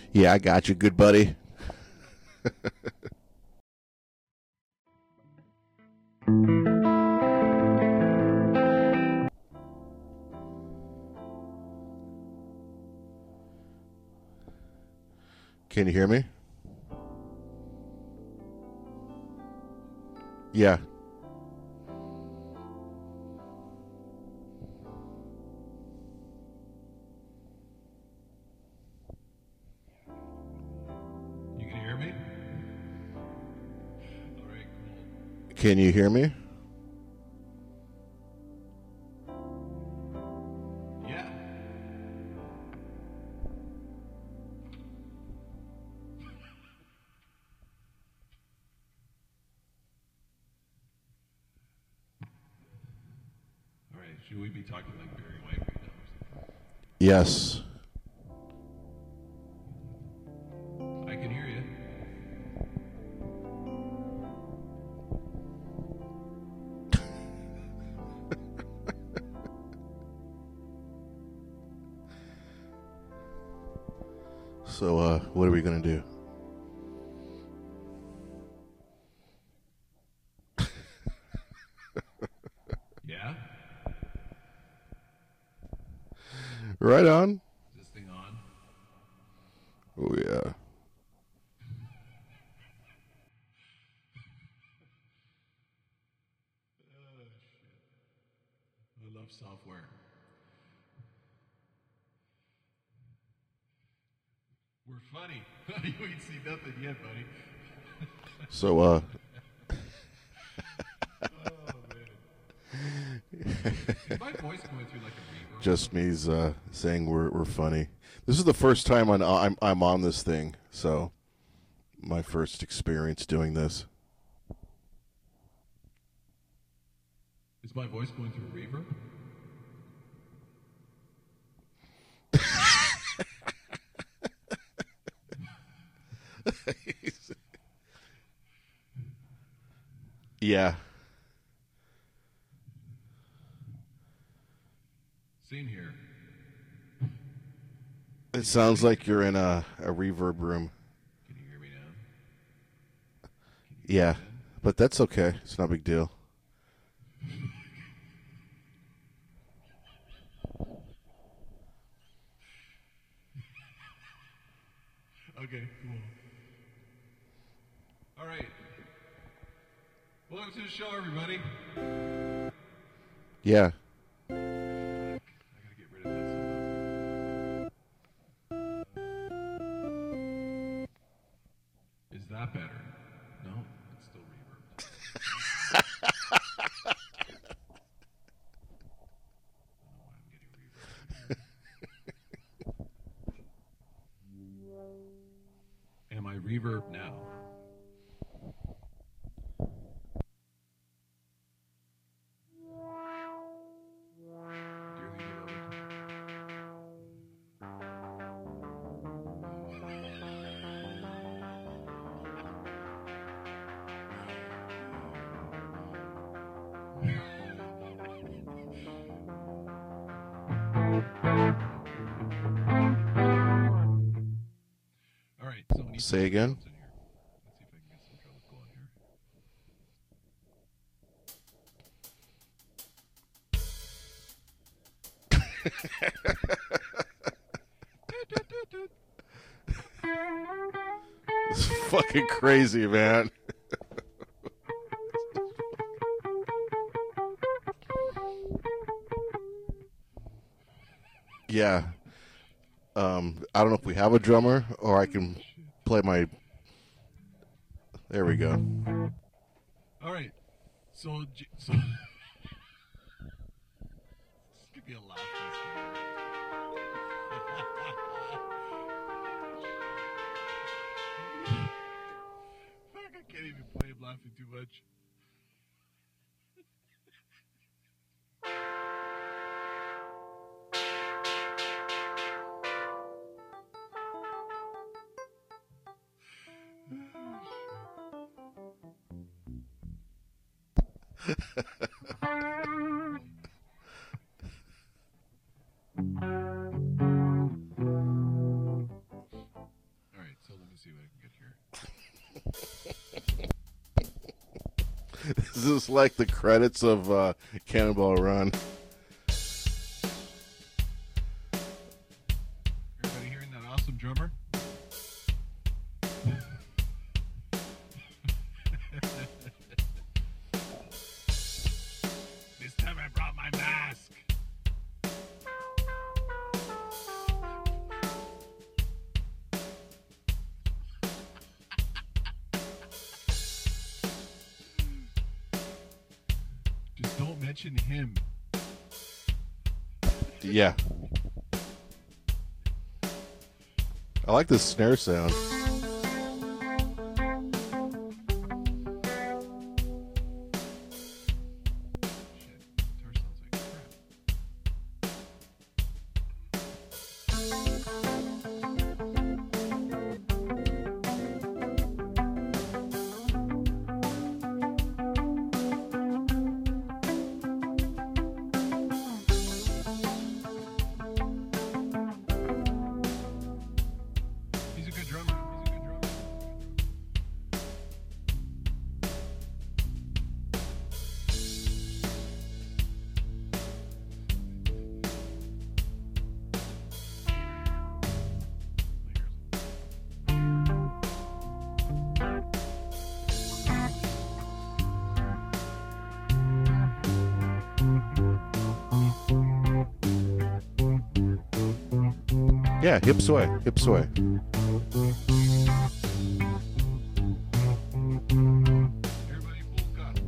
Yeah, I got you, good buddy. Can you hear me? Yeah. You can hear me? All right, cool. Can you hear me? Yeah. All right, should we be talking like Barry White right now or something? Yes. I can hear you. So, what are we going to do? Yeah? Right on. Is this thing on? Oh, yeah. Oh, shit. I love software. We're funny. You ain't seen nothing yet, buddy. So, Oh, man. Is my voice going through like a reverb? just me's saying we're funny. This is the first time I'm on this thing, so my first experience doing this. Is my voice going through a reverb? Yeah. Same here. It sounds like you're in a reverb room. Can you hear me now? Yeah, but that's okay. It's not a big deal. Okay, cool. All right. Welcome to the show, everybody. Yeah. I gotta get rid of that somehow. Is that better? No, it's still reverb. Am I reverb now? Dearly beloved. All right, so we need Say some again? drums in here. Let's see if I can get some drums going here. It's fucking crazy, man. Yeah. I don't know if we have a drummer or I can play my. There we go. All right, so this could be a laugh fest here. Fuck, I can't even play. I'm laughing too much. This is like the credits of Cannonball Run. Everybody hearing that awesome drummer? This time I brought my mask. Just don't mention him. Yeah. I like this snare sound. Shit, guitar sounds like crap. He's a good drummer. He's a good drummer. Yeah, hip sway, hip sway. Everybody bulk up.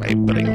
Bye.